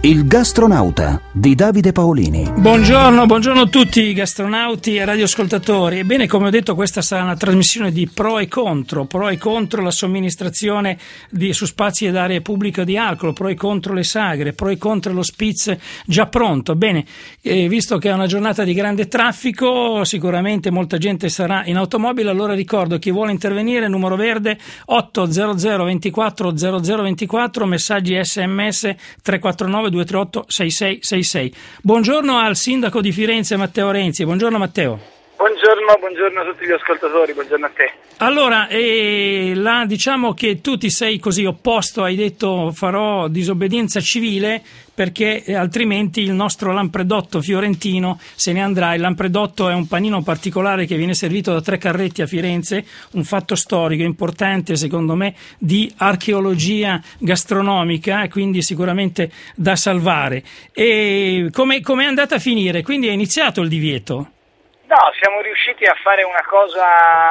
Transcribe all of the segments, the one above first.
Il gastronauta di Davide Paolini. Buongiorno a tutti i gastronauti e radioascoltatori. Ebbene, come ho detto, questa sarà una trasmissione di pro e contro la somministrazione su spazi ed aree pubbliche di alcol, pro e contro le sagre, pro e contro lo spritz già pronto. Bene, visto che è una giornata di grande traffico, sicuramente molta gente sarà in automobile, allora ricordo chi vuole intervenire, numero verde 800 24 0024, messaggi SMS 349 238 6666. Buongiorno al sindaco di Firenze Matteo Renzi. Buongiorno Matteo. Buongiorno a tutti gli ascoltatori, buongiorno a te. Allora, diciamo che tu ti sei così opposto, hai detto farò disobbedienza civile perché altrimenti il nostro lampredotto fiorentino se ne andrà. Il lampredotto è un panino particolare che viene servito da 3 carretti a Firenze, un fatto storico importante secondo me di archeologia gastronomica, quindi sicuramente da salvare. E come è andata a finire? Quindi è iniziato il divieto? No, siamo riusciti a fare una cosa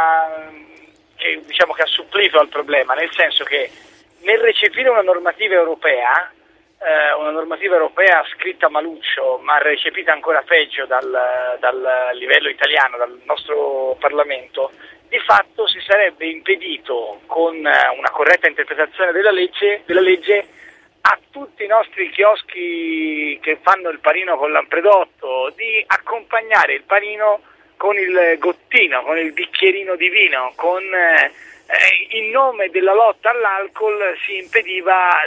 che diciamo che ha supplito al problema, nel senso che nel recepire una normativa europea scritta a maluccio, ma recepita ancora peggio dal livello italiano, dal nostro Parlamento, di fatto si sarebbe impedito, con una corretta interpretazione della legge, a tutti i nostri chioschi che fanno il panino con lampredotto di accompagnare il panino con il gottino, con il bicchierino di vino, in nome della lotta all'alcol si impediva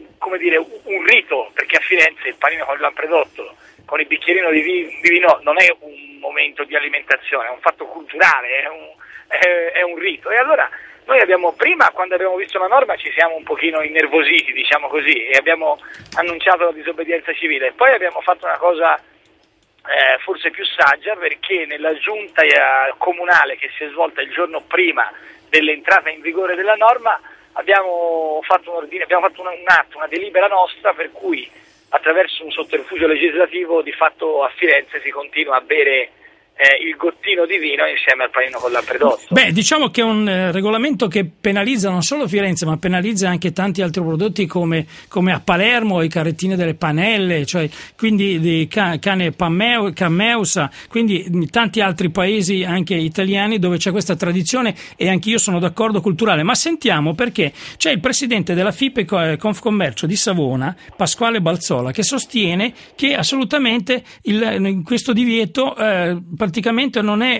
un rito, perché a Firenze il panino con il lampredotto, con il bicchierino di vino non è un momento di alimentazione, è un fatto culturale, è un rito. E allora noi prima, quando abbiamo visto la norma, ci siamo un pochino innervositi, diciamo così, e abbiamo annunciato la disobbedienza civile. Poi abbiamo fatto una cosa forse più saggia, perché nella giunta comunale che si è svolta il giorno prima dell'entrata in vigore della norma abbiamo fatto un atto, una delibera nostra, per cui attraverso un sotterfugio legislativo di fatto a Firenze si continua a bere il gottino di vino insieme al panino con lampredotto. Beh, diciamo che è un regolamento che penalizza non solo Firenze, ma penalizza anche tanti altri prodotti come a Palermo i carrettini delle panelle, cioè quindi di cane Cammeusa, quindi tanti altri paesi anche italiani dove c'è questa tradizione, e anch'io sono d'accordo, culturale. Ma sentiamo, perché c'è il presidente della FIPE Confcommercio di Savona, Pasquale Balzola, che sostiene che assolutamente questo divieto praticamente non è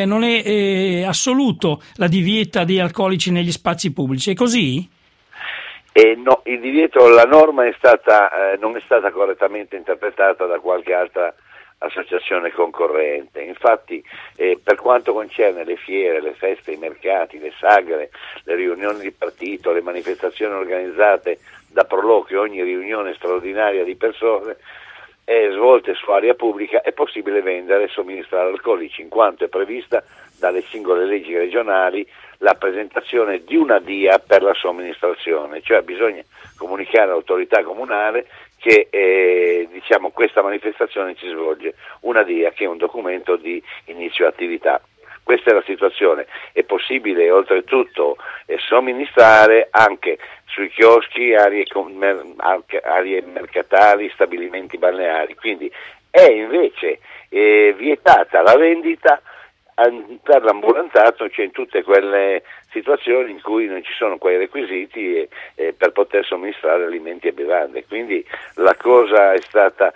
assoluto, la divieta di alcolici negli spazi pubblici. È così? No, il divieto, la norma non è stata correttamente interpretata da qualche altra associazione concorrente. Infatti, per quanto concerne le fiere, le feste, i mercati, le sagre, le riunioni di partito, le manifestazioni organizzate da Prolò, che ogni riunione straordinaria di persone svolte su area pubblica, è possibile vendere e somministrare alcolici, in quanto è prevista dalle singole leggi regionali la presentazione di una DIA per la somministrazione, cioè bisogna comunicare all'autorità comunale che questa manifestazione si svolge, una DIA che è un documento di inizio attività. Questa è la situazione. È possibile oltretutto somministrare anche sui chioschi, aree mercatali, stabilimenti balneari. Quindi è invece vietata la vendita per l'ambulanzato, cioè in tutte quelle situazioni in cui non ci sono quei requisiti per poter somministrare alimenti e bevande. Quindi la cosa è stata,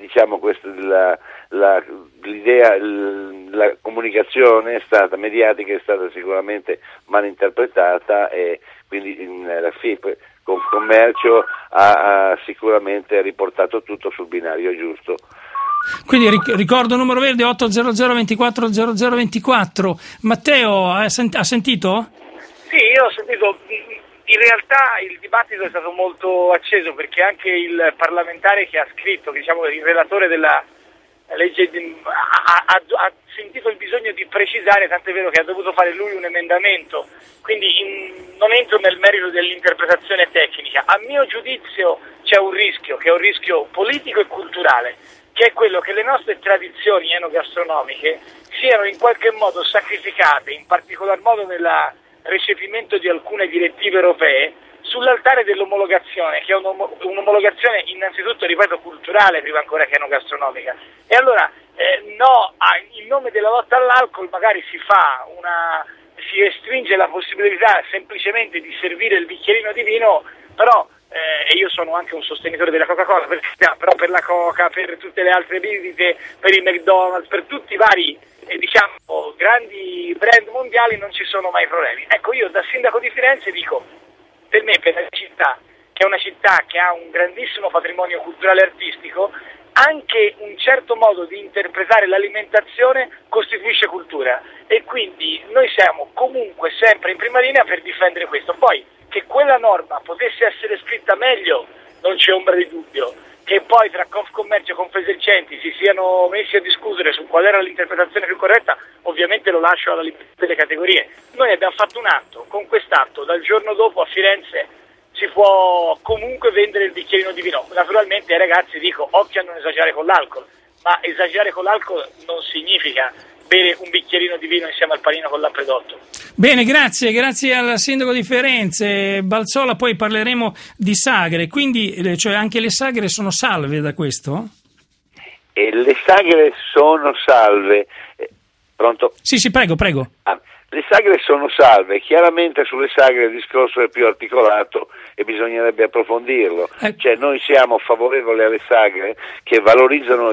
la comunicazione è stata mediatica, è stata sicuramente mal interpretata, e quindi la FIP Confcommercio ha sicuramente riportato tutto sul binario giusto. Quindi ricordo numero verde 800 24 0024. Matteo, ha sentito? Sì, io ho sentito. In realtà il dibattito è stato molto acceso, perché anche il parlamentare che ha scritto, il relatore della legge ha sentito il bisogno di precisare, tant'è vero che ha dovuto fare lui un emendamento, quindi non entro nel merito dell'interpretazione tecnica. A mio giudizio c'è un rischio, che è un rischio politico e culturale, che è quello che le nostre tradizioni enogastronomiche siano in qualche modo sacrificate, in particolar modo nel recepimento di alcune direttive europee, sull'altare dell'omologazione, che è un'omologazione innanzitutto, ripeto, culturale prima ancora che enogastronomica. E allora in nome della lotta all'alcol magari si restringe la possibilità semplicemente di servire il bicchierino di vino, però e io sono anche un sostenitore della Coca-Cola, però per la Coca, per tutte le altre bibite, per il McDonald's, per tutti i vari grandi brand mondiali non ci sono mai problemi. Ecco, io da sindaco di Firenze dico, per me, per la città, che è una città che ha un grandissimo patrimonio culturale e artistico, anche un certo modo di interpretare l'alimentazione costituisce cultura, e quindi noi siamo comunque sempre in prima linea per difendere questo. Poi che quella norma potesse essere scritta meglio non c'è ombra di dubbio, che poi tra Confcommercio e Confesercenti si siano messi a discutere su qual era l'interpretazione più corretta, ovviamente lo lascio alla libertà delle categorie. Noi abbiamo fatto un atto, con quest'atto dal giorno dopo a Firenze si può comunque vendere il bicchierino di vino. Naturalmente ai ragazzi dico, occhio a non esagerare con l'alcol, ma esagerare con l'alcol non significa bere un bicchierino di vino insieme al panino con l'appredotto. Bene, grazie al sindaco di Firenze. Balzola, poi parleremo di sagre, quindi cioè anche le sagre sono salve da questo? Le sagre sono salve. Pronto? Sì, prego. Le sagre sono salve, chiaramente sulle sagre il discorso è più articolato e bisognerebbe approfondirlo. Cioè noi siamo favorevoli alle sagre che valorizzano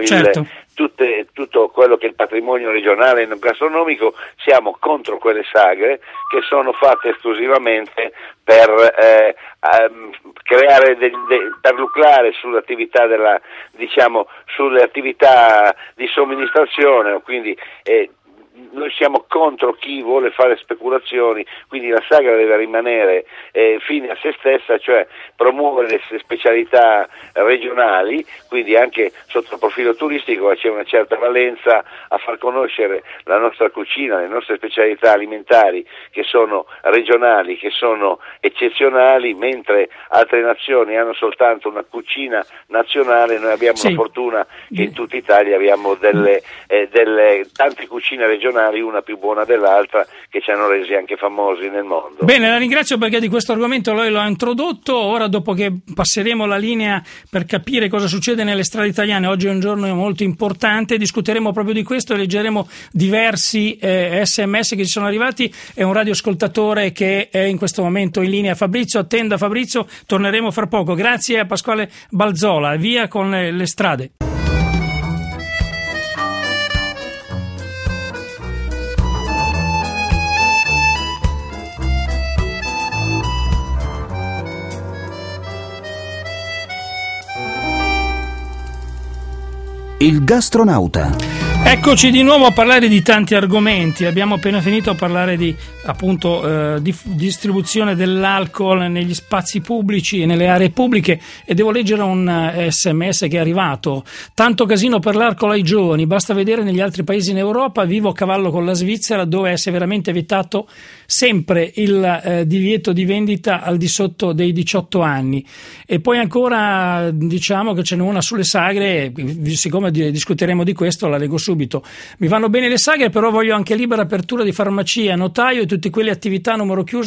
tutto quello che è il patrimonio regionale e gastronomico, siamo contro quelle sagre che sono fatte esclusivamente per creare per lucrare sull'attività sulle attività di somministrazione, quindi noi siamo contro chi vuole fare speculazioni, quindi la sagra deve rimanere fine a se stessa, cioè promuovere le specialità regionali, quindi anche sotto il profilo turistico c'è una certa valenza a far conoscere la nostra cucina, le nostre specialità alimentari che sono regionali, che sono eccezionali, mentre altre nazioni hanno soltanto una cucina nazionale. Noi abbiamo la fortuna che in tutta Italia abbiamo delle tante cucine regionali, una più buona dell'altra, che ci hanno resi anche famosi nel mondo. Bene, la ringrazio perché di questo argomento lei lo ha introdotto. Ora, dopo che passeremo la linea per capire cosa succede nelle strade italiane, oggi è un giorno molto importante, discuteremo proprio di questo e leggeremo diversi SMS che ci sono arrivati. È un radioascoltatore che è in questo momento in linea. Fabrizio, attenda Fabrizio, torneremo fra poco. Grazie a Pasquale Balzola. Via con le strade. Il gastronauta. Eccoci di nuovo a parlare di tanti argomenti. Abbiamo appena finito a parlare di distribuzione dell'alcol negli spazi pubblici e nelle aree pubbliche, e devo leggere un SMS che è arrivato. Tanto casino per l'alcol ai giovani, basta vedere negli altri paesi in Europa. Vivo a cavallo con la Svizzera, dove è severamente vietato sempre il divieto di vendita al di sotto dei 18 anni. E poi ancora diciamo che ce n'è una sulle sagre, siccome discuteremo di questo la leggo subito. Mi vanno bene le sagre, però voglio anche libera apertura di farmacia, notaio e tutte quelle attività a numero chiuso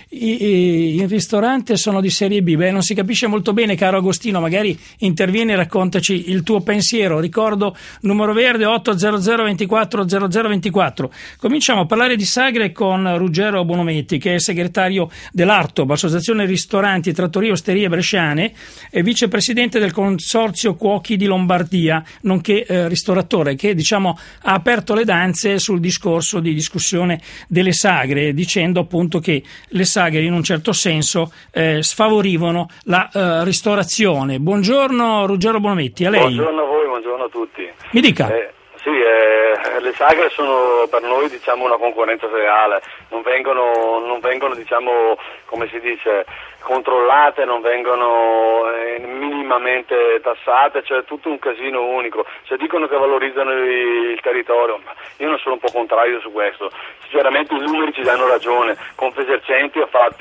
in ristorante sono di serie B. Non si capisce molto bene, caro Agostino, magari intervieni e raccontaci il tuo pensiero. Ricordo numero verde 800 24 0024. Cominciamo a parlare di sagre con Ruggero Bonometti, che è segretario dell'ARTOB, Associazione Ristoranti, Trattorie, Osterie Bresciane, e vicepresidente del Consorzio Cuochi di Lombardia, nonché ristoratore, che ha aperto le danze sul discorso di discussione delle sagre, dicendo appunto che le sagre in un certo senso sfavorivano la ristorazione. Buongiorno Ruggero Bonometti, a lei. Buongiorno a voi, buongiorno a tutti. Mi dica. Le sagre sono per noi una concorrenza reale, non vengono come si dice, controllate, non vengono minimamente tassate, c'è tutto un casino unico. Dicono che valorizzano il territorio, ma io non sono un po' contrario su questo. Sinceramente i numeri ci danno ragione. Confesercenti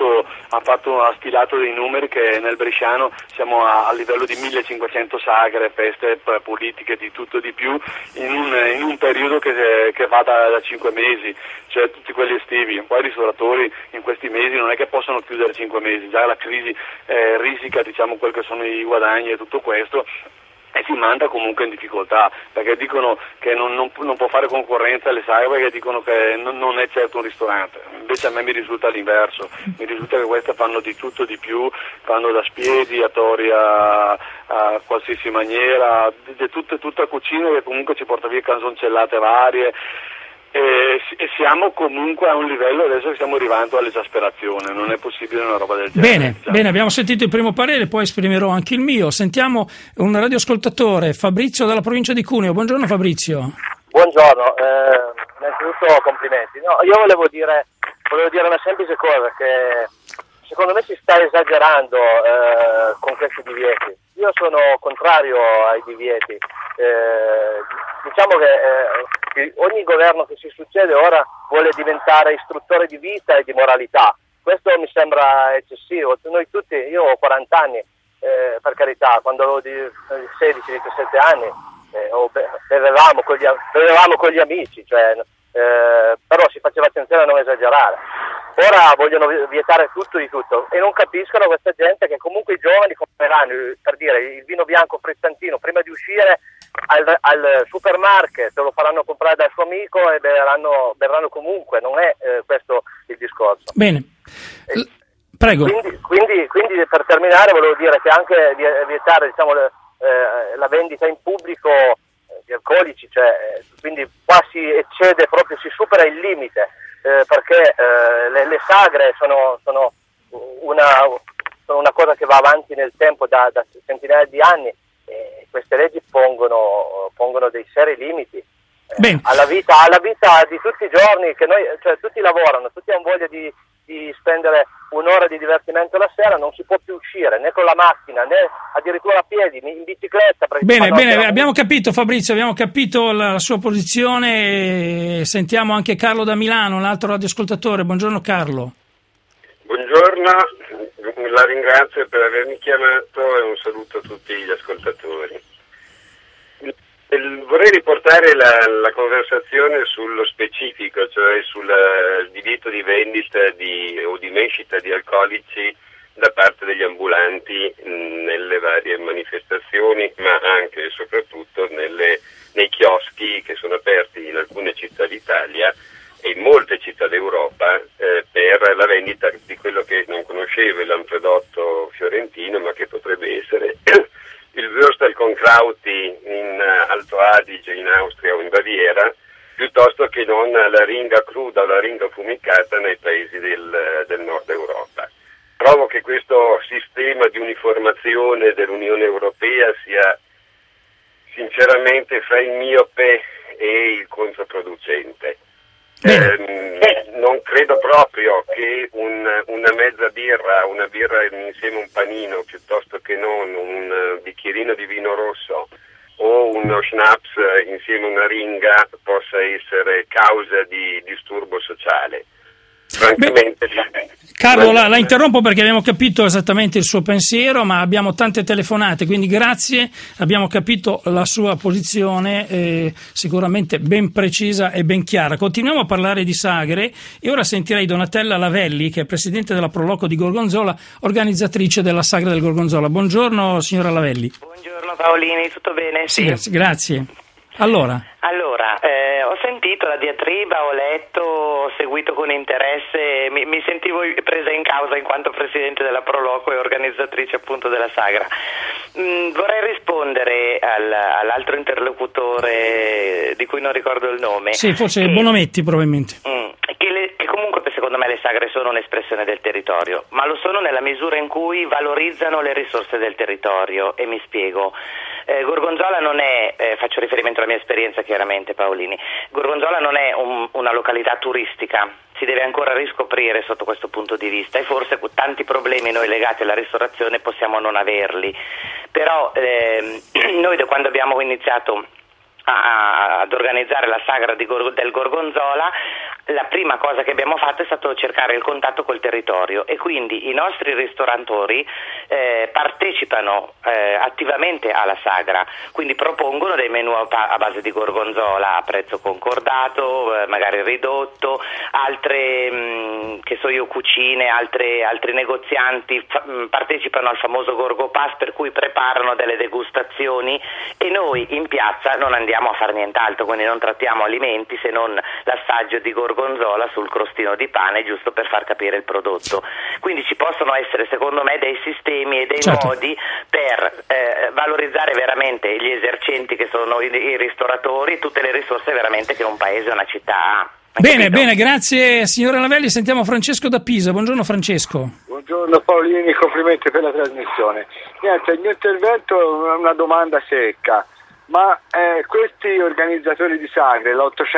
ha stilato dei numeri che nel bresciano siamo a livello di 1500 sagre, feste politiche, di tutto e di più, in un in un periodo che va da 5 mesi, cioè tutti quelli estivi. Poi i ristoratori in questi mesi non è che possono chiudere 5 mesi, già la crisi risica, diciamo, quelli che sono i guadagni e tutto questo, e si manda comunque in difficoltà, perché dicono che non può fare concorrenza alle sagre, perché dicono che non è certo un ristorante. Invece a me mi risulta l'inverso, mi risulta che queste fanno di tutto di più, fanno da spiedi a tori a qualsiasi maniera, tutta cucina che comunque ci porta via canzoncellate varie. E siamo comunque a un livello adesso che stiamo arrivando all'esasperazione, non è possibile una roba del genere. Bene, abbiamo sentito il primo parere, poi esprimerò anche il mio. Sentiamo un radioascoltatore, Fabrizio dalla provincia di Cuneo. Buongiorno Fabrizio. Buongiorno, innanzitutto complimenti. No, io volevo dire una semplice cosa, che secondo me si sta esagerando con questi divieti. Io sono contrario ai divieti. Diciamo che ogni governo che si succede ora vuole diventare istruttore di vita e di moralità. Questo mi sembra eccessivo. Noi tutti, io ho 40 anni, per carità, quando avevo 16-17 anni bevevamo con gli amici, però si faceva attenzione a non esagerare. Ora vogliono vietare tutto di tutto e non capiscono questa gente che comunque i giovani compreranno, per dire, il vino bianco frizzantino prima di uscire al supermarket, lo faranno comprare dal suo amico e berranno comunque, non è questo il discorso. Bene, prego. Quindi per terminare volevo dire che anche vietare, diciamo, la vendita in pubblico di alcolici, quindi qua si eccede proprio, si supera il limite, perché le sagre sono una cosa che va avanti nel tempo da centinaia di anni, e queste leggi pongono dei seri limiti alla vita di tutti i giorni, che noi, tutti lavorano, tutti hanno voglia di spendere un'ora di divertimento la sera, non si può più uscire né con la macchina né addirittura a piedi, in bicicletta. Bene, abbiamo capito Fabrizio, abbiamo capito la sua posizione. Sentiamo anche Carlo da Milano, un altro radioascoltatore. Buongiorno Carlo. Buongiorno, la ringrazio per avermi chiamato e un saluto a tutti gli ascoltatori. Vorrei riportare la conversazione sullo specifico, cioè sul divieto di vendita o di mescita di alcolici da parte degli ambulanti nelle varie manifestazioni, ma anche e soprattutto nei chioschi che sono aperti in alcune città d'Italia e in molte città d'Europa per la vendita di quello che non conoscevo, il lampredotto fiorentino, ma che potrebbe essere il Würstelkonkrauti in Alto Adige, in Austria o in Baviera, piuttosto che non la ringa cruda o la ringa fumicata nei paesi del nord Europa. Trovo che questo sistema di uniformazione dell'Unione Europea sia sinceramente fra il miope e il controproducente. Non credo proprio che una mezza birra, una birra insieme a un panino, piuttosto che non un bicchierino di vino rosso o uno schnapps insieme a una ringa, possa essere causa di disturbo sociale. Francamente, Carlo, la interrompo perché abbiamo capito esattamente il suo pensiero, ma abbiamo tante telefonate, quindi grazie, abbiamo capito la sua posizione, sicuramente ben precisa e ben chiara. Continuiamo a parlare di sagre e ora sentirei Donatella Lavelli, che è presidente della Proloco di Gorgonzola, organizzatrice della Sagra del Gorgonzola. Buongiorno signora Lavelli. Buongiorno Paolini, tutto bene? Sì. Grazie. Allora, ho sentito la diatriba, ho letto, ho seguito con interesse, mi sentivo presa in causa in quanto presidente della Proloco e organizzatrice appunto della Sagra. Vorrei rispondere all'altro interlocutore di cui non ricordo il nome. Sì, forse Bonometti probabilmente. Che comunque secondo me le sagre sono un'espressione del territorio, ma lo sono nella misura in cui valorizzano le risorse del territorio, e mi spiego. Gorgonzola non è, faccio riferimento alla mia esperienza chiaramente Paolini, Gorgonzola non è una località turistica, si deve ancora riscoprire sotto questo punto di vista e forse tanti problemi noi legati alla ristorazione possiamo non averli, però noi da quando abbiamo iniziato ad organizzare la sagra del Gorgonzola la prima cosa che abbiamo fatto è stato cercare il contatto col territorio, e quindi i nostri ristoratori partecipano attivamente alla sagra, quindi propongono dei menù a base di gorgonzola a prezzo concordato, magari ridotto, altre cucine, altri negozianti partecipano al famoso Gorgo Pass, per cui preparano delle degustazioni, e noi in piazza non andiamo a fare nient'altro, quindi non trattiamo alimenti se non l'assaggio di gorgonzola sul crostino di pane, giusto per far capire il prodotto. Quindi ci possono essere, secondo me, dei sistemi e dei modi per valorizzare veramente gli esercenti che sono i ristoratori, tutte le risorse veramente che un paese o una città ha. Bene, grazie signora Lavelli. Sentiamo Francesco da Pisa. Buongiorno Francesco. Buongiorno Paolini, complimenti per la trasmissione. Niente, il mio intervento è una domanda secca, ma questi organizzatori di sagre,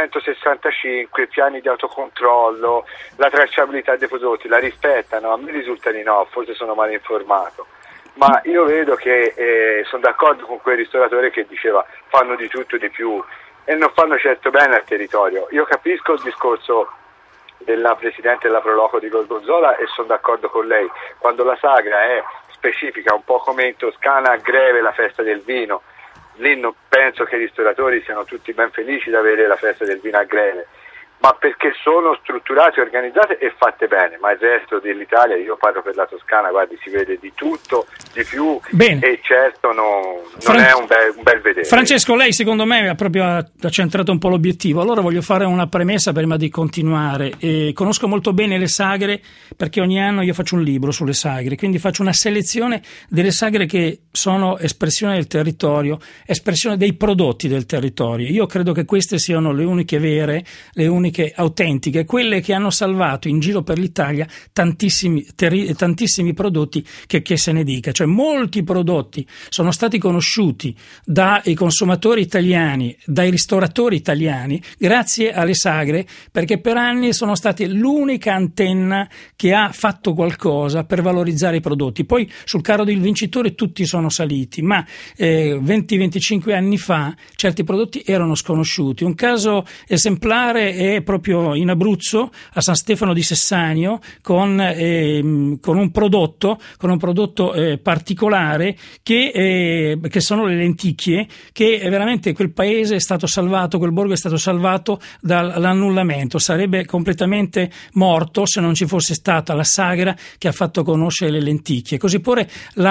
l'865, i piani di autocontrollo, la tracciabilità dei prodotti, la rispettano? A me risulta di no, forse sono mal informato, ma io vedo che sono d'accordo con quel ristoratore che diceva fanno di tutto e di più e non fanno certo bene al territorio. Io capisco il discorso della Presidente della Proloco di Gorgonzola e sono d'accordo con lei, quando la sagra è specifica, un po' come in Toscana a Greve la festa del vino, lì non penso che i ristoratori siano tutti ben felici di avere la festa del vino a Greve, ma perché sono strutturate, organizzate e fatte bene. Ma il resto dell'Italia, io parlo per la Toscana, guardi, si vede di tutto, di più. Bene. E certo non è un bel vedere. Francesco, lei secondo me ha centrato un po' l'obiettivo. Allora voglio fare una premessa prima di continuare. Conosco molto bene le sagre perché ogni anno io faccio un libro sulle sagre, quindi faccio una selezione delle sagre che sono espressione del territorio, espressione dei prodotti del territorio. Io credo che queste siano le uniche vere, le uniche autentiche, quelle che hanno salvato in giro per l'Italia tantissimi prodotti che se ne dica, cioè molti prodotti sono stati conosciuti dai consumatori italiani, dai ristoratori italiani grazie alle sagre, perché per anni sono state l'unica antenna che ha fatto qualcosa per valorizzare i prodotti. Poi sul carro del vincitore tutti sono saliti, ma 20-25 anni fa certi prodotti erano sconosciuti. Un caso esemplare è proprio in Abruzzo, a San Stefano di Sessanio, con un prodotto particolare che sono le lenticchie, che veramente quel paese è stato salvato, quel borgo è stato salvato dall'annullamento, sarebbe completamente morto se non ci fosse stata la sagra che ha fatto conoscere le lenticchie. Così pure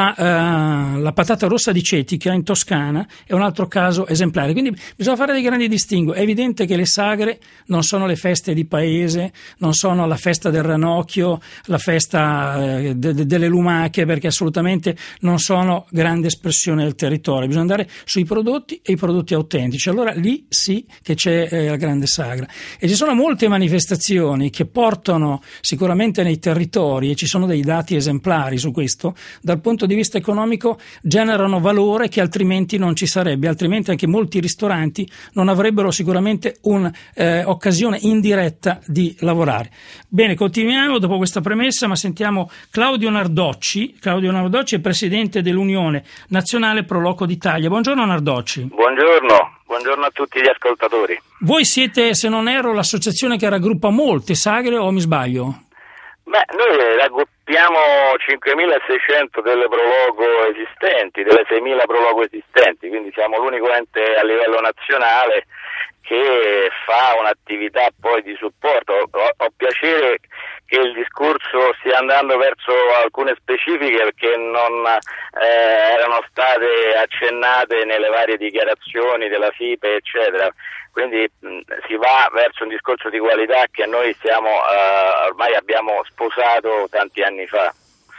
la patata rossa di Cetica in Toscana è un altro caso esemplare, quindi bisogna fare dei grandi distinguo. È evidente che le sagre non sono le feste di paese, non sono la festa del ranocchio, la festa delle lumache, perché assolutamente non sono grande espressione del territorio. Bisogna andare sui prodotti e i prodotti autentici, allora lì sì che c'è la grande sagra. E ci sono molte manifestazioni che portano sicuramente nei territori, e ci sono dei dati esemplari su questo, dal punto di vista economico generano valore che altrimenti non ci sarebbe, altrimenti anche molti ristoranti non avrebbero sicuramente un'occasione indiretta di lavorare. Bene, continuiamo dopo questa premessa, ma sentiamo Claudio Nardocci. Claudio Nardocci è presidente dell'Unione Nazionale Proloco d'Italia. Buongiorno Nardocci. Buongiorno a tutti gli ascoltatori. Voi siete, se non erro, l'associazione che raggruppa molte sagre, o mi sbaglio? Noi raggruppiamo 5.600 delle Proloco esistenti, delle 6.000 Proloco esistenti, quindi siamo l'unico ente a livello nazionale che fa un'attività poi di supporto. Ho piacere che il discorso stia andando verso alcune specifiche, perché non erano state accennate nelle varie dichiarazioni della FIPE, eccetera. Quindi si va verso un discorso di qualità che noi ormai abbiamo sposato tanti anni fa.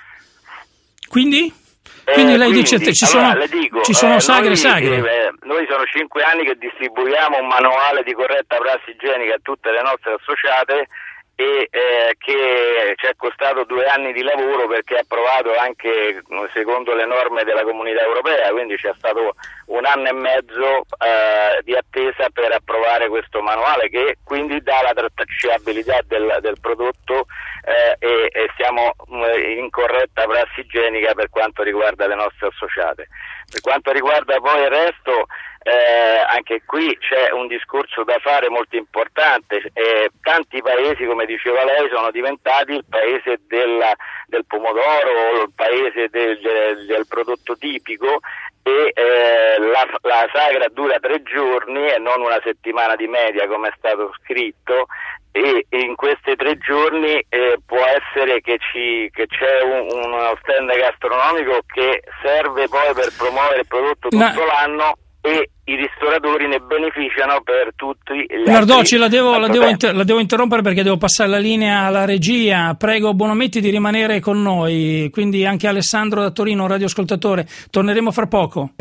Quindi lei dice ci sono sagre. Noi sono 5 anni che distribuiamo un manuale di corretta prassi igienica a tutte le nostre associate, e che ci è costato 2 anni di lavoro, perché è approvato anche secondo le norme della Comunità Europea, quindi c'è stato 1 anno e mezzo di attesa per approvare questo manuale, che quindi dà la tracciabilità del prodotto, e siamo in corretta prassi igienica per quanto riguarda le nostre associate. Per quanto riguarda poi il resto, anche qui c'è un discorso da fare molto importante. Tanti paesi, come diceva lei, sono diventati il paese del pomodoro, il paese del prodotto tipico, e la sagra dura 3 giorni e non una settimana di media come è stato scritto, e in questi 3 giorni può essere che c'è uno stand gastronomico che serve poi per promuovere il prodotto tutto l'anno, e i ristoratori ne beneficiano per tutti gli Nardocci, la altri. devo interrompere perché devo passare la linea alla regia. Prego Bonometti di rimanere con noi, quindi anche Alessandro da Torino, radioascoltatore. Torneremo fra poco.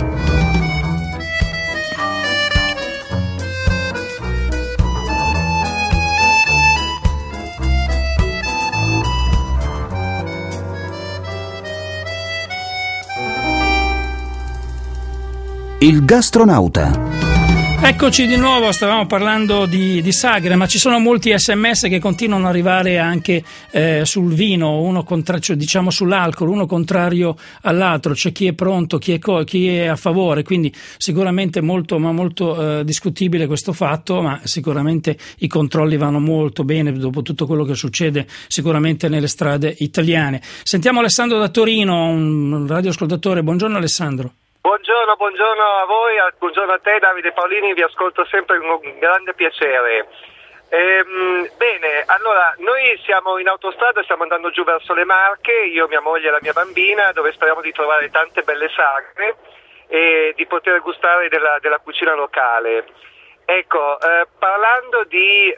Il gastronauta. Eccoci di nuovo, stavamo parlando di sagre, ma ci sono molti SMS che continuano ad arrivare anche sul vino, diciamo sull'alcol, uno contrario all'altro. C'è chi è pronto, chi è a favore, quindi sicuramente molto discutibile questo fatto, ma sicuramente i controlli vanno molto bene dopo tutto quello che succede sicuramente nelle strade italiane. Sentiamo Alessandro da Torino, un radioascoltatore. Buongiorno Alessandro. Buongiorno a voi, buongiorno a te Davide Paolini, vi ascolto sempre con un grande piacere. Bene, allora noi siamo in autostrada, stiamo andando giù verso le Marche, io, mia moglie e la mia bambina, dove speriamo di trovare tante belle sagre e di poter gustare della cucina locale. Ecco, parlando di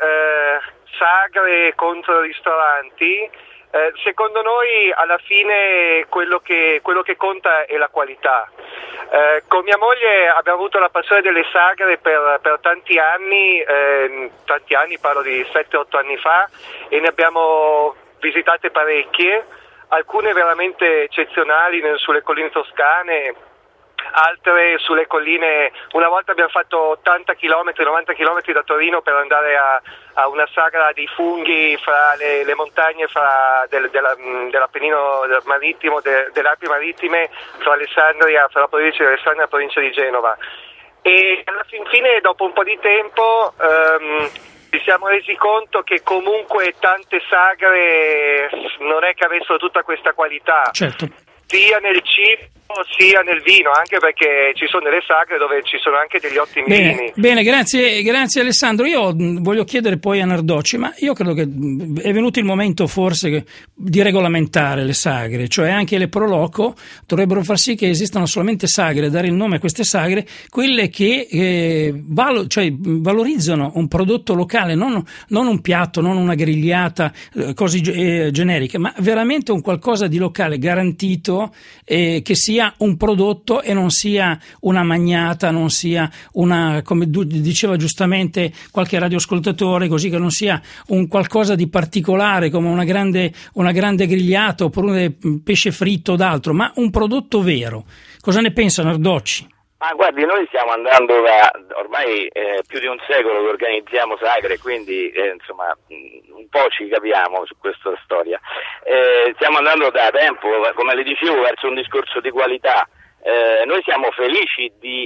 sagre contro ristoranti, secondo noi alla fine quello che conta è la qualità. Con mia moglie abbiamo avuto la passione delle sagre per tanti anni, parlo di 7-8 anni fa, e ne abbiamo visitate parecchie, alcune veramente eccezionali sulle colline toscane, altre sulle colline. Una volta abbiamo fatto 90 km da Torino per andare a una sagra di funghi fra le montagne dell'Appennino marittimo, delle Alpi marittime, fra la provincia di Alessandria e la provincia di Genova. E alla fine, dopo un po' di tempo, ci siamo resi conto che comunque tante sagre non è che avessero tutta questa qualità. Certo. Sia nel cibo sia nel vino, anche perché ci sono delle sagre dove ci sono anche degli ottimi vini. Bene, grazie Alessandro. Io voglio chiedere poi a Nardocci, ma io credo che è venuto il momento forse di regolamentare le sagre, cioè anche le pro loco dovrebbero far sì che esistano solamente sagre, dare il nome a queste sagre, quelle che valorizzano un prodotto locale, non un piatto, non una grigliata, cose generiche, ma veramente un qualcosa di locale garantito, che sia un prodotto e non sia una magnata, non sia una, come diceva giustamente qualche radioascoltatore, così, che non sia un qualcosa di particolare come una grande grigliata oppure un pesce fritto o d'altro, ma un prodotto vero. Cosa ne pensa Nardocci? Guardi, noi stiamo andando da ormai più di un secolo che organizziamo sagre, quindi insomma un po' ci capiamo su questa storia. Stiamo andando da tempo, come le dicevo, verso un discorso di qualità. Noi siamo felici di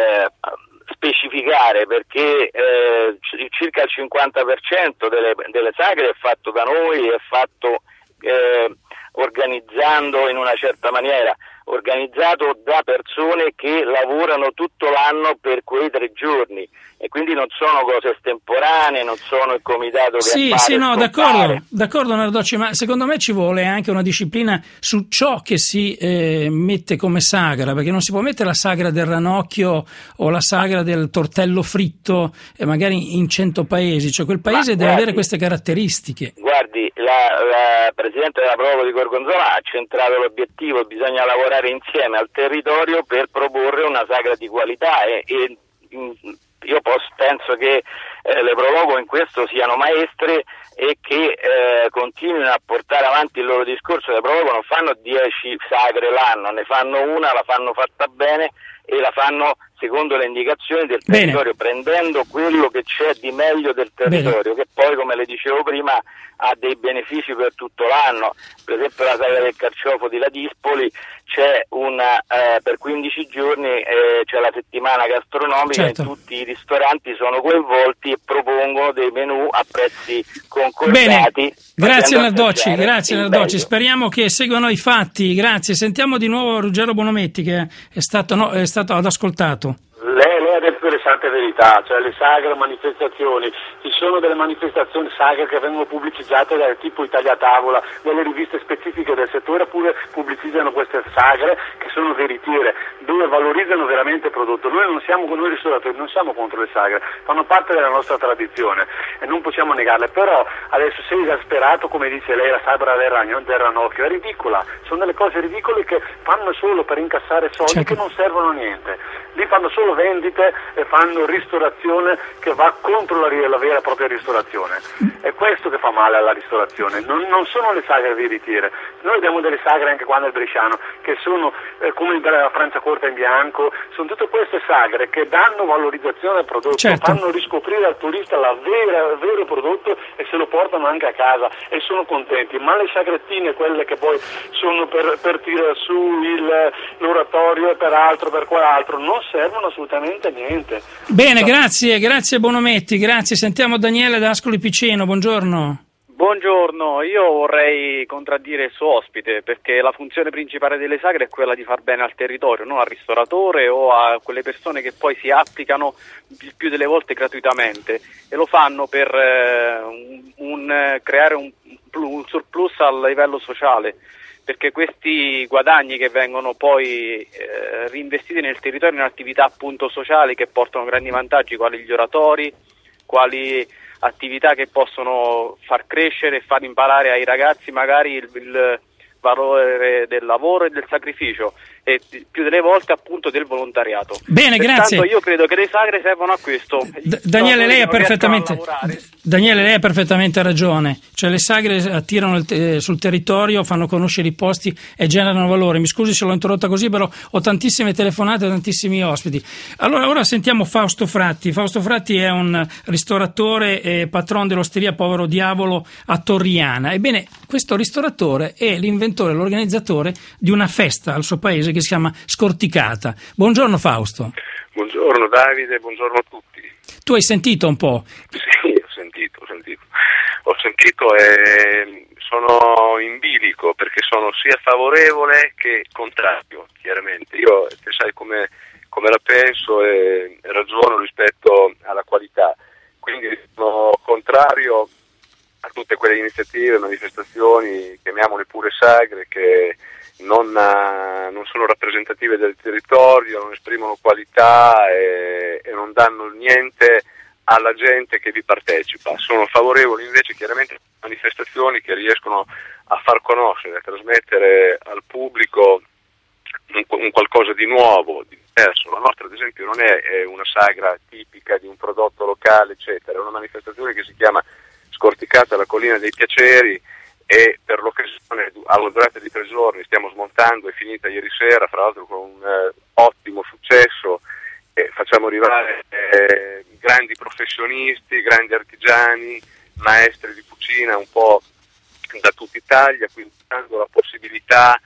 specificare, perché circa il 50% delle sagre è fatto da noi, è fatto organizzando in una certa maniera, organizzato da persone che lavorano tutto l'anno per quei 3 giorni, e quindi non sono cose estemporanee, non sono il comitato che d'accordo Nardocci, ma secondo me ci vuole anche una disciplina su ciò che si mette come sagra, perché non si può mettere la sagra del ranocchio o la sagra del tortello fritto magari in 100 paesi, cioè quel paese deve avere queste caratteristiche. Guardi, la Presidente della Prologo di Gorgonzola ha centrato l'obiettivo: bisogna lavorare insieme al territorio per proporre una sagra di qualità, e io penso che le Prologo in questo siano maestre e che continuino a portare avanti il loro discorso. Le Prologo non fanno 10 sagre l'anno, ne fanno una, la fanno fatta bene e la fanno secondo le indicazioni del territorio, prendendo quello che c'è di meglio del territorio, che poi, come le dicevo prima, ha dei benefici per tutto l'anno. Per esempio la sagra del carciofo di Ladispoli c'è per 15 giorni c'è la settimana gastronomica, in tutti i ristoranti sono coinvolti e propongono dei menù a prezzi concordati. Grazie Nardocci, speriamo che seguano i fatti. Grazie. Sentiamo di nuovo Ruggero Bonometti, che è stato ad ascoltato. Lei ha detto delle sante verità, cioè le sagre, manifestazioni. Ci sono delle manifestazioni sagre che vengono pubblicizzate da tipo Italia Tavola, delle riviste specifiche del settore, oppure pubblicizzano queste sagre che sono veritiere, dove valorizzano veramente il prodotto. Noi ristoratori non siamo contro le sagre, fanno parte della nostra tradizione e non possiamo negarle, però adesso sei esasperato, come dice lei, la sabra del ranocchio, è ridicola, sono delle cose ridicole che fanno solo per incassare soldi che non servono a niente. Lì fanno solo vendite e fanno ristorazione che va contro la vera e propria ristorazione. È questo che fa male alla ristorazione, non sono le sagre veritiere. Noi abbiamo delle sagre anche qua nel Bresciano che sono come la Franciacorta in bianco, sono tutte queste sagre che danno valorizzazione al prodotto, fanno riscoprire al turista il vero prodotto e se lo portano anche a casa e sono contenti. Ma le sagrettine, quelle che poi sono per tirare su l'oratorio e per altro, per quell'altro, non servono assolutamente a niente. Bene, grazie Bonometti, grazie. Sentiamo Daniele da Ascoli Piceno, buongiorno. Buongiorno, io vorrei contraddire il suo ospite, perché la funzione principale delle sagre è quella di far bene al territorio, non al ristoratore o a quelle persone che poi si applicano il più delle volte gratuitamente e lo fanno per creare un surplus a livello sociale, perché questi guadagni che vengono poi reinvestiti nel territorio in attività appunto sociali che portano grandi vantaggi, quali gli oratori, quali attività che possono far crescere e far imparare ai ragazzi magari il valore del lavoro e del sacrificio e più delle volte appunto del volontariato. Bene, grazie. Io credo che le sagre servono a questo. Daniele, lei ha perfettamente ragione. Cioè le sagre attirano sul territorio, fanno conoscere i posti e generano valore. Mi scusi se l'ho interrotta così, però ho tantissime telefonate, tantissimi ospiti. Allora ora sentiamo Fausto Fratti. Fausto Fratti è un ristoratore e patron dell'osteria Povero Diavolo a Torriana. Ebbene, questo ristoratore è l'inventore, l'organizzatore di una festa al suo paese che si chiama Scorticata. Buongiorno Fausto. Buongiorno Davide, buongiorno a tutti. Tu hai sentito un po'? Sì, ho sentito e sono in bilico perché sono sia favorevole che contrario, chiaramente. Io sai come la penso e ragiono rispetto alla qualità, quindi sono contrario a tutte quelle iniziative, manifestazioni, chiamiamole pure sagre, che non sono rappresentative del territorio, non esprimono qualità e non danno niente alla gente che vi partecipa. Sono favorevoli invece chiaramente a manifestazioni che riescono a far conoscere, a trasmettere al pubblico un qualcosa di nuovo, di diverso. La nostra ad esempio non è una sagra tipica di un prodotto locale eccetera, è una manifestazione che si chiama Scorticata alla Collina dei Piaceri e per l'occasione ha una durata di 3 giorni, stiamo smontando, è finita ieri sera, fra l'altro con un ottimo successo, e facciamo arrivare grandi professionisti, grandi artigiani, maestri di cucina un po' da tutta Italia, quindi dando la possibilità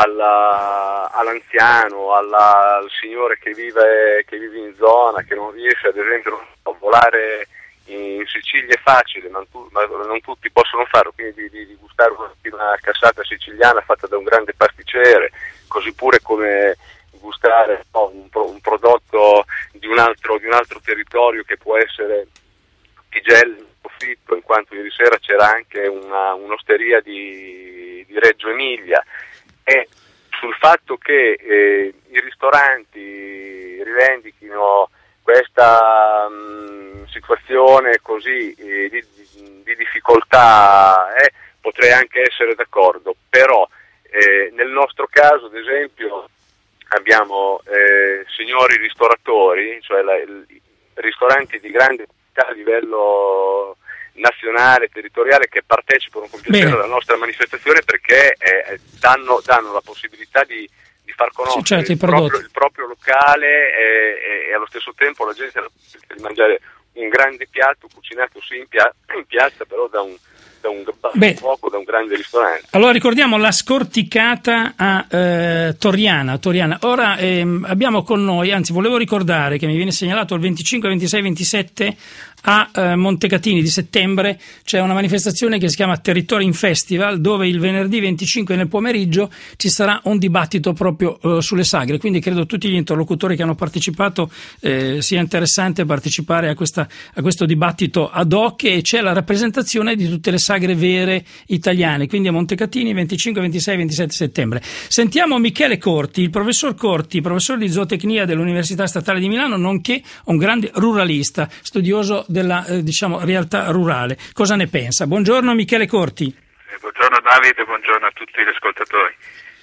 all'anziano, al signore che vive in zona, che non riesce ad esempio a volare in Sicilia è facile, ma non tutti possono farlo, quindi di gustare una cassata siciliana fatta da un grande pasticcere, così pure come gustare un prodotto di un altro territorio che può essere Tigelle, profitto, in quanto ieri sera c'era anche un'osteria di Reggio Emilia, e sul fatto che i ristoranti rivendichino questa situazione così di difficoltà, potrei anche essere d'accordo, però nel nostro caso ad esempio abbiamo signori ristoratori, cioè ristoranti di grande entità a livello nazionale, territoriale, che partecipano con piacere alla nostra manifestazione, perché danno la possibilità di far conoscere il proprio locale e allo stesso tempo la gente ha la possibilità di mangiare un grande piatto cucinato sì in piazza, però da un fuoco, da un grande ristorante. Allora ricordiamo la scorticata a Toriana. Ora abbiamo con noi, anzi volevo ricordare che mi viene segnalato il 25, 26, 27 a Montecatini di settembre c'è una manifestazione che si chiama Territory in Festival, dove il venerdì 25 nel pomeriggio ci sarà un dibattito proprio sulle sagre, quindi credo tutti gli interlocutori che hanno partecipato sia interessante partecipare a questo dibattito ad hoc, e c'è la rappresentazione di tutte le sagre vere italiane, quindi a Montecatini 25, 26, 27 settembre. Sentiamo Michele Corti, il professor Corti, professore di zootecnia dell'Università Statale di Milano, nonché un grande ruralista, studioso della realtà rurale. Cosa ne pensa? Buongiorno Michele Corti. Buongiorno Davide, buongiorno a tutti gli ascoltatori.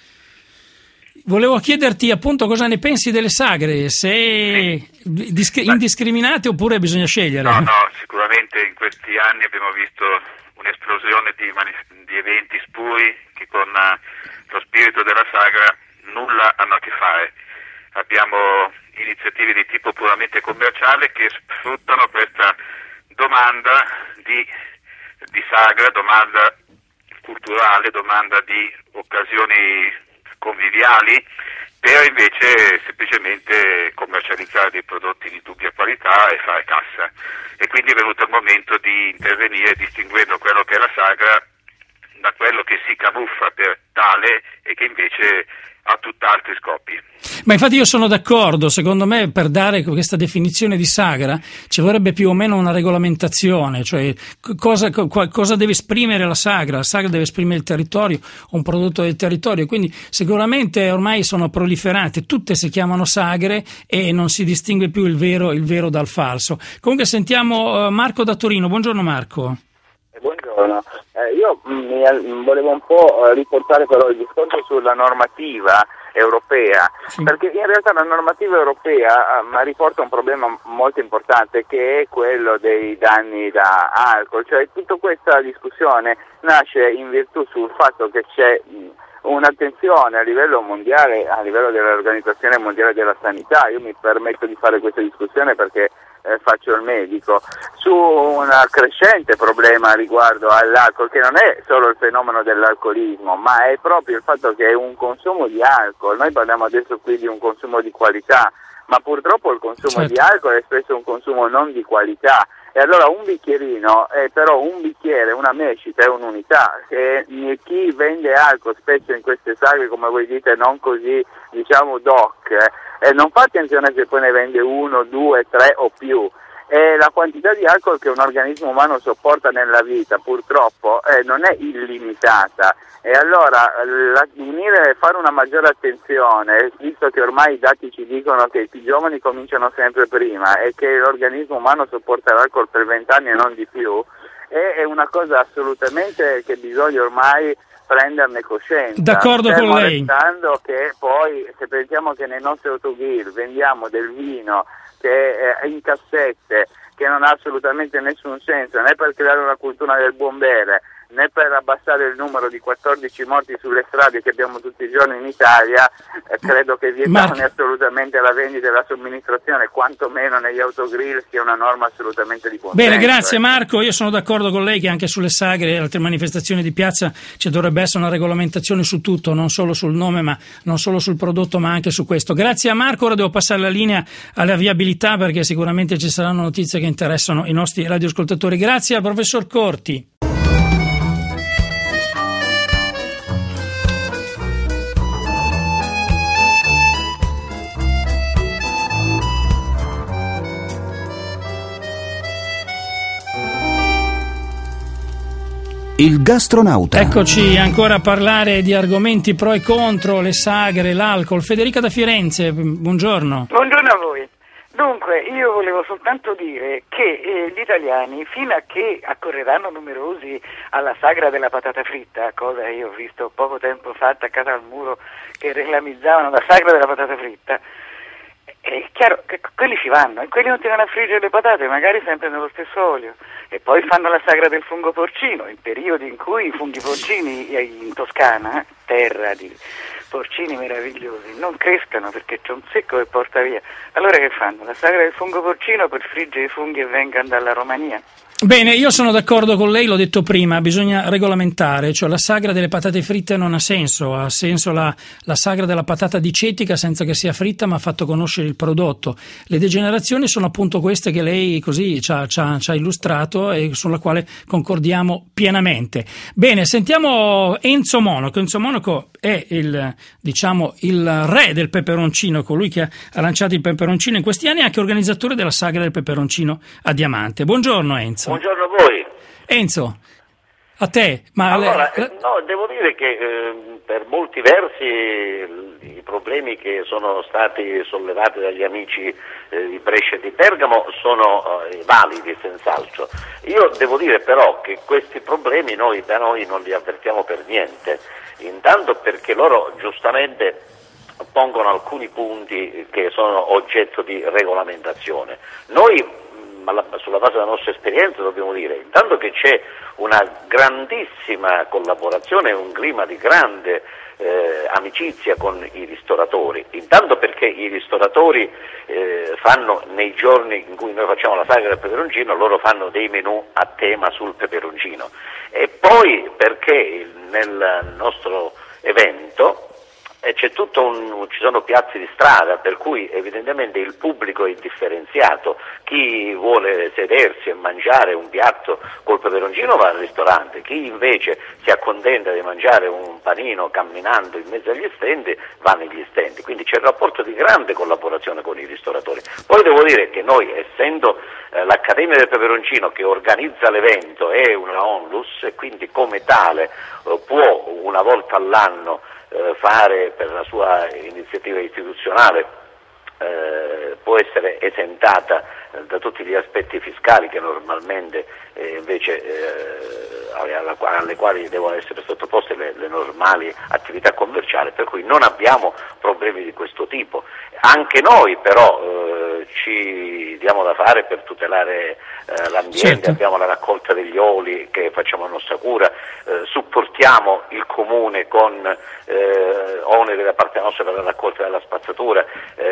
Volevo chiederti appunto cosa ne pensi delle sagre, se indiscriminate oppure bisogna scegliere. No, sicuramente in questi anni abbiamo visto un'esplosione di eventi spuri che con lo spirito della sagra nulla hanno a che fare. Abbiamo iniziative di tipo puramente commerciale che sfruttano questa domanda di sagra, domanda culturale, domanda di occasioni conviviali, per invece semplicemente commercializzare dei prodotti di dubbia qualità e fare cassa. E quindi è venuto il momento di intervenire distinguendo quello che è la sagra da quello che si camuffa per tale e che invece ha tutt'altri scopi. Ma infatti io sono d'accordo, secondo me per dare questa definizione di sagra ci vorrebbe più o meno una regolamentazione, cioè cosa deve esprimere la sagra deve esprimere il territorio, un prodotto del territorio, quindi sicuramente ormai sono proliferate, tutte si chiamano sagre e non si distingue più il vero dal falso. Comunque sentiamo Marco da Torino. Buongiorno Marco. Buongiorno, io volevo un po' riportare però il discorso sulla normativa europea, perché in realtà la normativa europea riporta un problema molto importante, che è quello dei danni da alcol, cioè tutta questa discussione nasce in virtù sul fatto che c'è un'attenzione a livello mondiale, a livello dell'Organizzazione Mondiale della Sanità. Io mi permetto di fare questa discussione perché faccio il medico, su un crescente problema riguardo all'alcol, che non è solo il fenomeno dell'alcolismo, ma è proprio il fatto che è un consumo di alcol. Noi parliamo adesso qui di un consumo di qualità, ma purtroppo il consumo di alcol è spesso un consumo non di qualità. E allora un bicchierino è però un bicchiere, una mescita, è un'unità, e chi vende alcol spesso in queste sagre, come voi dite, non così doc, non fa attenzione se poi ne vende 1, 2, 3 o più. E la quantità di alcol che un organismo umano sopporta nella vita purtroppo non è illimitata, e allora fare una maggiore attenzione, visto che ormai i dati ci dicono che i più giovani cominciano sempre prima e che l'organismo umano sopporta l'alcol per 20 anni e non di più, è una cosa assolutamente che bisogna ormai prenderne coscienza. D'accordo con lei. Che poi, se pensiamo che nei nostri autogrill vendiamo del vino che è in cassette, che non ha assolutamente nessun senso, né per creare una cultura del buon bere, né per abbassare il numero di 14 morti sulle strade che abbiamo tutti i giorni in Italia, credo che vietare assolutamente la vendita e la somministrazione, quantomeno negli autogrill, sia una norma assolutamente di buon senso. Bene, grazie Marco. Io sono d'accordo con lei che anche sulle sagre e altre manifestazioni di piazza ci dovrebbe essere una regolamentazione su tutto, non solo sul nome, ma non solo sul prodotto, ma anche su questo. Grazie a Marco. Ora devo passare la linea alla viabilità, perché sicuramente ci saranno notizie che interessano i nostri radioascoltatori. Grazie al professor Corti. Il gastronauta. Eccoci ancora a parlare di argomenti pro e contro, le sagre, l'alcol. Federica da Firenze, buongiorno. Buongiorno a voi. Dunque, io volevo soltanto dire che gli italiani, fino a che accorreranno numerosi alla sagra della patata fritta, cosa che io ho visto poco tempo fa attaccata al muro, che reclamizzavano la sagra della patata fritta, è chiaro che quelli ci vanno, e quelli continuano a friggere le patate, magari sempre nello stesso olio, e poi fanno la sagra del fungo porcino, in periodi in cui i funghi porcini in Toscana, terra di porcini meravigliosi, non crescano perché c'è un secco che porta via. Allora che fanno? La sagra del fungo porcino per friggere i funghi che vengano dalla Romania? Bene, io sono d'accordo con lei, l'ho detto prima, bisogna regolamentare, cioè la sagra delle patate fritte non ha senso la sagra della patata dicetica senza che sia fritta ma ha fatto conoscere il prodotto. Le degenerazioni sono appunto queste che lei così ci ha illustrato e sulla quale concordiamo pienamente. Bene, sentiamo Enzo Monaco. Enzo Monaco è il re del peperoncino, colui che ha lanciato il peperoncino in questi anni, e anche organizzatore della sagra del peperoncino a diamante. Buongiorno Enzo. Buongiorno a voi. Enzo, a te. Allora, no, devo dire che per molti versi i problemi che sono stati sollevati dagli amici di Brescia e di Bergamo sono validi, senz'altro. Io devo dire però che questi problemi da noi non li avvertiamo per niente, intanto perché loro giustamente pongono alcuni punti che sono oggetto di regolamentazione. Noi, sulla base della nostra esperienza, dobbiamo dire intanto che c'è una grandissima collaborazione, un clima di grande amicizia con i ristoratori, intanto perché i ristoratori fanno, nei giorni in cui noi facciamo la sagra del peperoncino, loro fanno dei menù a tema sul peperoncino, e poi perché nel nostro evento ci sono piazzi di strada, per cui evidentemente il pubblico è differenziato. Chi vuole sedersi e mangiare un piatto col peperoncino va al ristorante, chi invece si accontenta di mangiare un panino camminando in mezzo agli stand va negli stand, quindi c'è un rapporto di grande collaborazione con i ristoratori. Poi devo dire che noi, essendo l'Accademia del Peperoncino che organizza l'evento, è una onlus e quindi come tale può una volta all'anno fare, per la sua iniziativa istituzionale, può essere esentata da tutti gli aspetti fiscali che normalmente invece alle quali devono essere sottoposte le normali attività commerciali, per cui non abbiamo problemi di questo tipo. Anche noi però ci diamo da fare per tutelare l'ambiente, certo. Abbiamo la raccolta degli oli che facciamo a nostra cura, supportiamo il comune con oneri da parte nostra per la raccolta della spazzatura,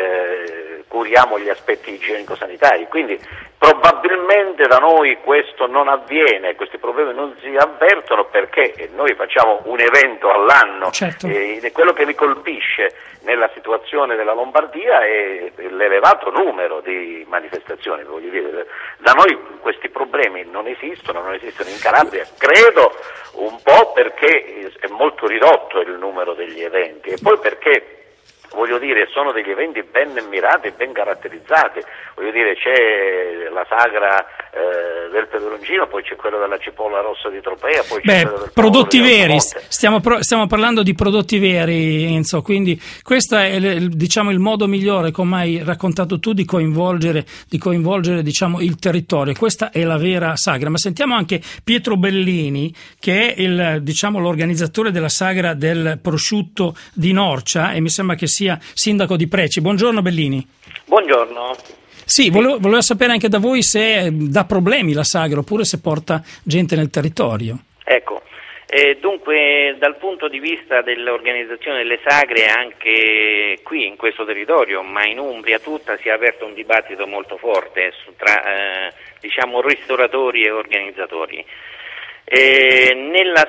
curiamo gli aspetti igienico-sanitari, quindi probabilmente da noi questo non avviene, questi problemi non si avvertono perché noi facciamo un evento all'anno, certo. E quello che mi colpisce nella situazione della Lombardia è l'elevato numero di manifestazioni, voglio dire, da noi questi problemi non esistono in Calabria, credo un po' perché è molto ridotto il numero degli eventi e poi perché voglio dire sono degli eventi ben mirati e ben caratterizzati, voglio dire c'è la sagra del peperoncino, poi c'è quello della cipolla rossa di Tropea, poi c'è quello del prodotti veri, stiamo parlando di prodotti veri, Enzo, quindi questo è il modo migliore, come hai raccontato tu, di coinvolgere diciamo il territorio. Questa è la vera sagra. Ma sentiamo anche Pietro Bellini, che è l'organizzatore della sagra del prosciutto di Norcia e mi sembra che sia sindaco di Preci. Buongiorno Bellini. Buongiorno. Sì, volevo sapere anche da voi se dà problemi la sagra oppure se porta gente nel territorio. Ecco, dunque dal punto di vista dell'organizzazione delle sagre anche qui in questo territorio, ma in Umbria tutta, si è aperto un dibattito molto forte tra ristoratori e organizzatori. Nella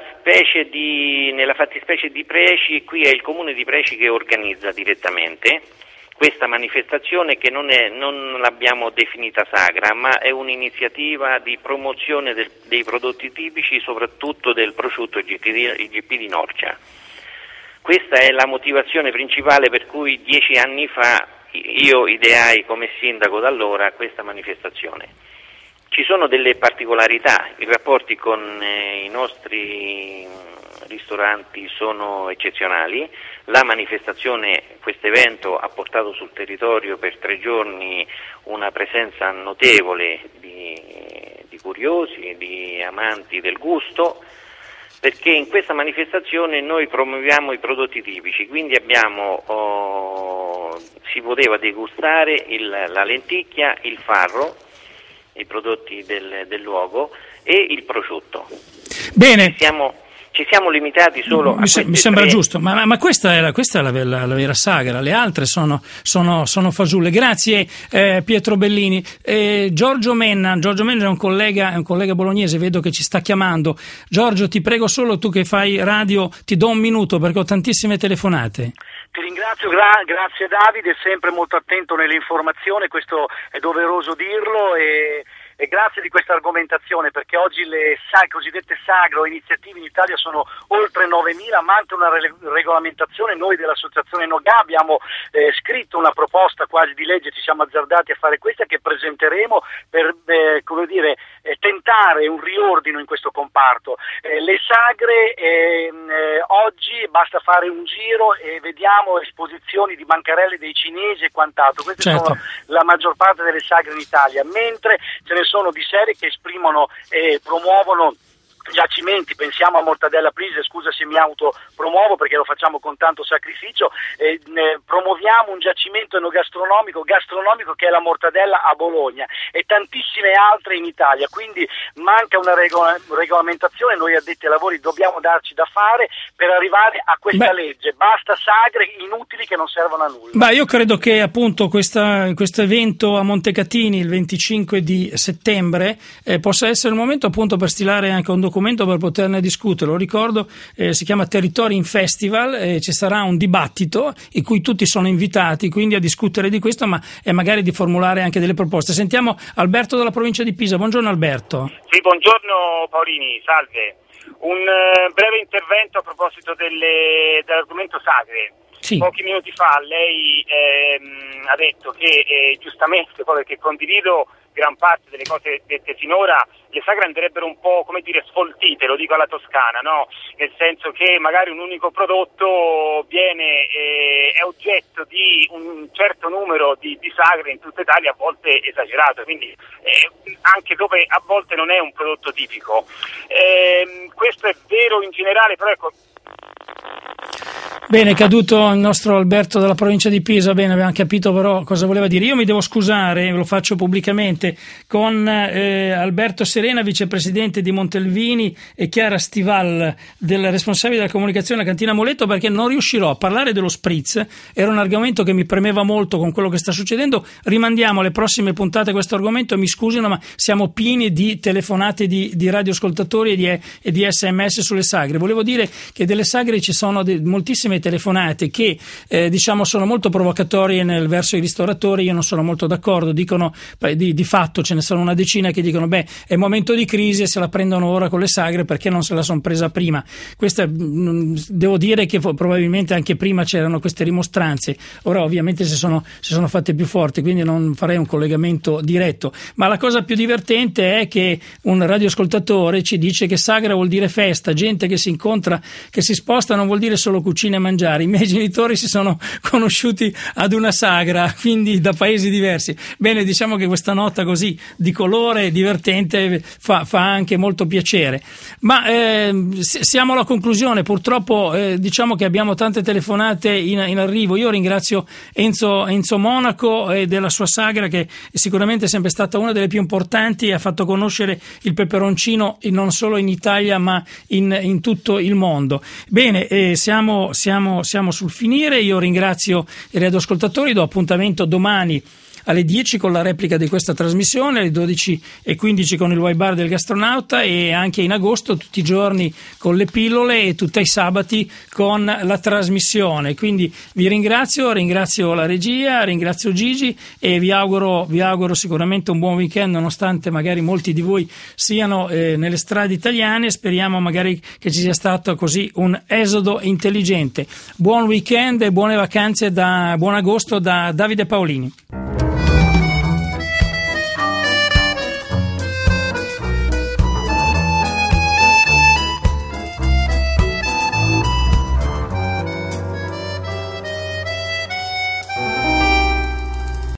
fattispecie di Preci, qui è il comune di Preci che organizza direttamente questa manifestazione, che non l'abbiamo definita sagra, ma è un'iniziativa di promozione dei prodotti tipici, soprattutto del prosciutto IGP di Norcia. Questa è la motivazione principale per cui 10 anni fa io ideai come sindaco d'allora questa manifestazione. Ci sono delle particolarità, i rapporti con i nostri ristoranti sono eccezionali, la manifestazione, questo evento ha portato sul territorio per 3 giorni una presenza notevole di curiosi, di amanti del gusto, perché in questa manifestazione noi promuoviamo i prodotti tipici, quindi abbiamo si poteva degustare la lenticchia, il farro, i prodotti del luogo, e il prosciutto. Bene. Ci siamo limitati solo a mi sembra giusto, ma questa è la vera sagra, le altre sono fasulle. Grazie Pietro Bellini. Giorgio Menna è un collega bolognese, vedo che ci sta chiamando. Giorgio, ti prego solo, tu che fai radio, ti do un minuto perché ho tantissime telefonate. Ti ringrazio, grazie Davide, sempre molto attento nell'informazione, questo è doveroso dirlo, e grazie di questa argomentazione, perché oggi le cosiddette sagre o iniziative in Italia sono oltre 9.000, manca una regolamentazione. Noi dell'associazione Nogà abbiamo scritto una proposta quasi di legge, ci siamo azzardati a fare questa, che presenteremo per tentare un riordino in questo comparto. Le sagre oggi basta fare un giro e vediamo esposizioni di bancarelle dei cinesi e quant'altro. Queste sono la maggior parte delle sagre in Italia, mentre ce ne sono di serie che esprimono e promuovono giacimenti. Pensiamo a Mortadella Please, scusa se mi autopromuovo perché lo facciamo con tanto sacrificio, promuoviamo un giacimento enogastronomico che è la Mortadella a Bologna, e tantissime altre in Italia, quindi manca una regolamentazione. Noi addetti ai lavori dobbiamo darci da fare per arrivare a questa legge. Basta sagre inutili che non servono a nulla. Io credo che appunto questo evento a Montecatini il 25 di settembre possa essere un momento appunto per stilare anche un documento per poterne discutere. Lo ricordo, si chiama Territori in Festival, ci sarà un dibattito in cui tutti sono invitati quindi a discutere di questo, e magari di formulare anche delle proposte. Sentiamo Alberto dalla provincia di Pisa. Buongiorno Alberto. Sì, buongiorno Paolini, salve. Un breve intervento a proposito dell'argomento sagre. Sì. Pochi minuti fa lei ha detto che giustamente, poi perché condivido gran parte delle cose dette finora, le sagre andrebbero un po', sfoltite, lo dico alla toscana, no? Nel senso che magari un unico prodotto è oggetto di un certo numero di sagre in tutta Italia, a volte esagerato, quindi anche dove a volte non è un prodotto tipico. Questo è vero in generale, però ecco. Bene, è caduto il nostro Alberto dalla provincia di Pisa. Bene, abbiamo capito però cosa voleva dire. Io mi devo scusare, lo faccio pubblicamente, con Alberto Serena, vicepresidente di Montelvini, e Chiara Stival, del responsabile della comunicazione della cantina Moletto, perché non riuscirò a parlare dello spritz. Era un argomento che mi premeva molto con quello che sta succedendo. Rimandiamo alle prossime puntate questo argomento, mi scusino, ma siamo pieni di telefonate di radioascoltatori e di SMS sulle sagre. Volevo dire che delle sagre ci sono moltissime telefonate che sono molto provocatorie verso i ristoratori. Io non sono molto d'accordo, dicono di fatto ce ne sono una decina che dicono è momento di crisi e se la prendono ora con le sagre perché non se la sono presa prima. Devo dire che probabilmente anche prima c'erano queste rimostranze, ora ovviamente si sono fatte più forti, quindi non farei un collegamento diretto, ma la cosa più divertente è che un radioascoltatore ci dice che sagra vuol dire festa, gente che si incontra, che si sposta, non vuol dire solo cucina e mangiare. I miei genitori si sono conosciuti ad una sagra, quindi da paesi diversi. Bene, diciamo che questa nota così di colore divertente fa anche molto piacere. Ma siamo alla conclusione, purtroppo diciamo che abbiamo tante telefonate in arrivo. Io ringrazio Enzo Monaco della sua sagra, che è sicuramente sempre stata una delle più importanti e ha fatto conoscere il peperoncino non solo in Italia ma in tutto il mondo. Bene, siamo sul finire. Io ringrazio i radioascoltatori, do appuntamento domani alle 10 con la replica di questa trasmissione, alle 12:15 con il Wine Bar del Gastronauta, e anche in agosto tutti i giorni con le pillole e tutti i sabati con la trasmissione. Quindi vi ringrazio la regia, ringrazio Gigi e vi auguro sicuramente un buon weekend, nonostante magari molti di voi siano nelle strade italiane. Speriamo magari che ci sia stato così un esodo intelligente. Buon weekend e buone vacanze, buon agosto da Davide Paolini.